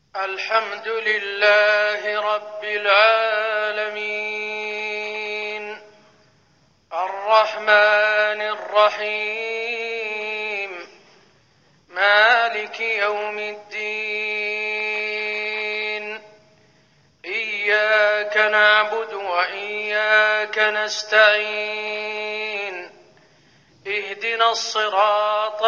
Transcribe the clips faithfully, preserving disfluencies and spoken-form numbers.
الحمد لله رب العالمين الرحمن الرحيم مالك يوم الدين إياك نعبد وإياك نستعين اهدنا الصراط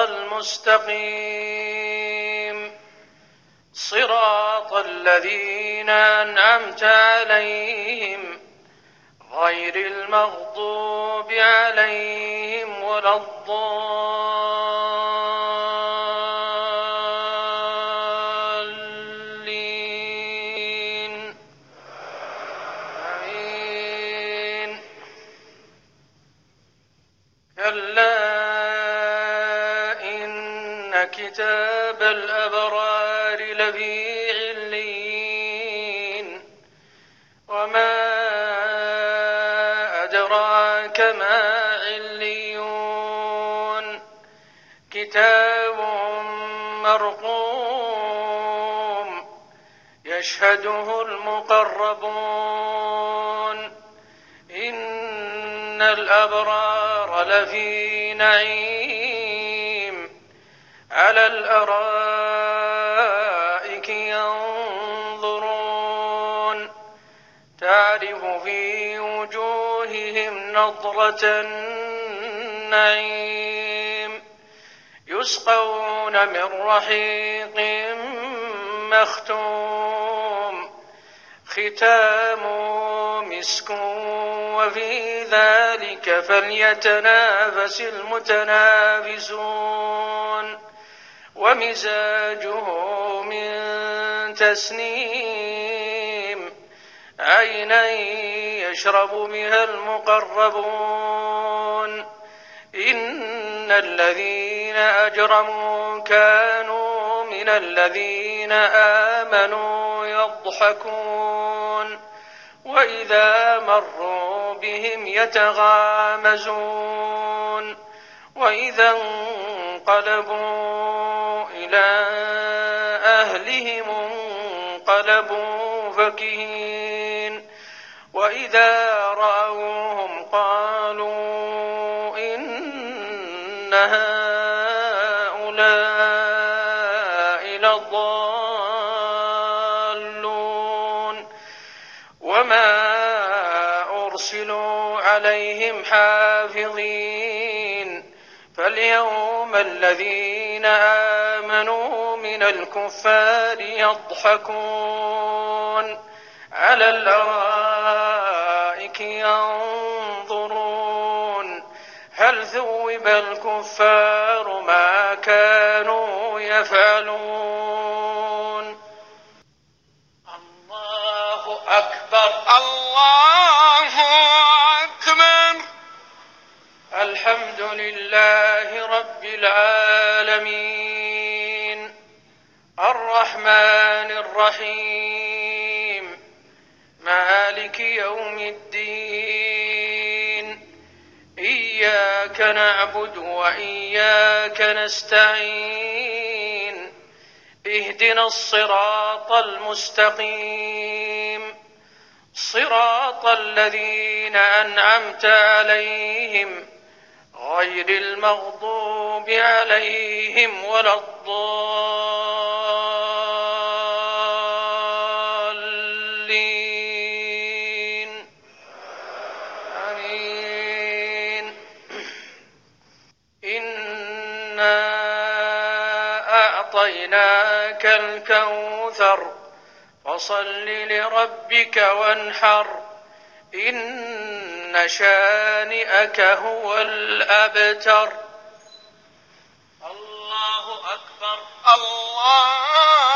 المستقيم صراط الذين أنعمت عليهم غير المغضوب عليهم ولا الضالين آمين. كلا إن كتاب الأبرار لفي عليين وما أدراك ما عليون كتاب مرقوم يشهده المقربون إن الأبرار لفي نعيم على الأرائك ينظرون تعرف في وجوههم نضرة النعيم يسقون من رحيق مختوم ختامه مسك وفي ذلك فليتنافس المتنافسون ومزاجه من تسنيم عينا يشرب بها المقربون إن الذين أجرموا كانوا من الذين آمنوا يضحكون وإذا مروا بهم يتغامزون وإذا انقلبوا إلى أهلهم انقلبوا فكهين وإذا رأوهم قالوا إن هؤلاء لضالون وما أرسلوا عليهم حافظين فاليوم الذين آمنوا من الكفار يضحكون على الأرائك ينظرون هل ثوب الكفار ما كانوا يفعلون. الله أكبر الله أكبر. الحمد لله رب العالمين الرحمن الرحيم مالك يوم الدين إياك نعبد وإياك نستعين اهدنا الصراط المستقيم صراط الذين أنعمت عليهم غير المغضوب عليهم ولا الضالين آمين. إنا أعطيناك الكوثر فصل لربك وانحر إن شانئك هو الأبتر. الله أكبر الله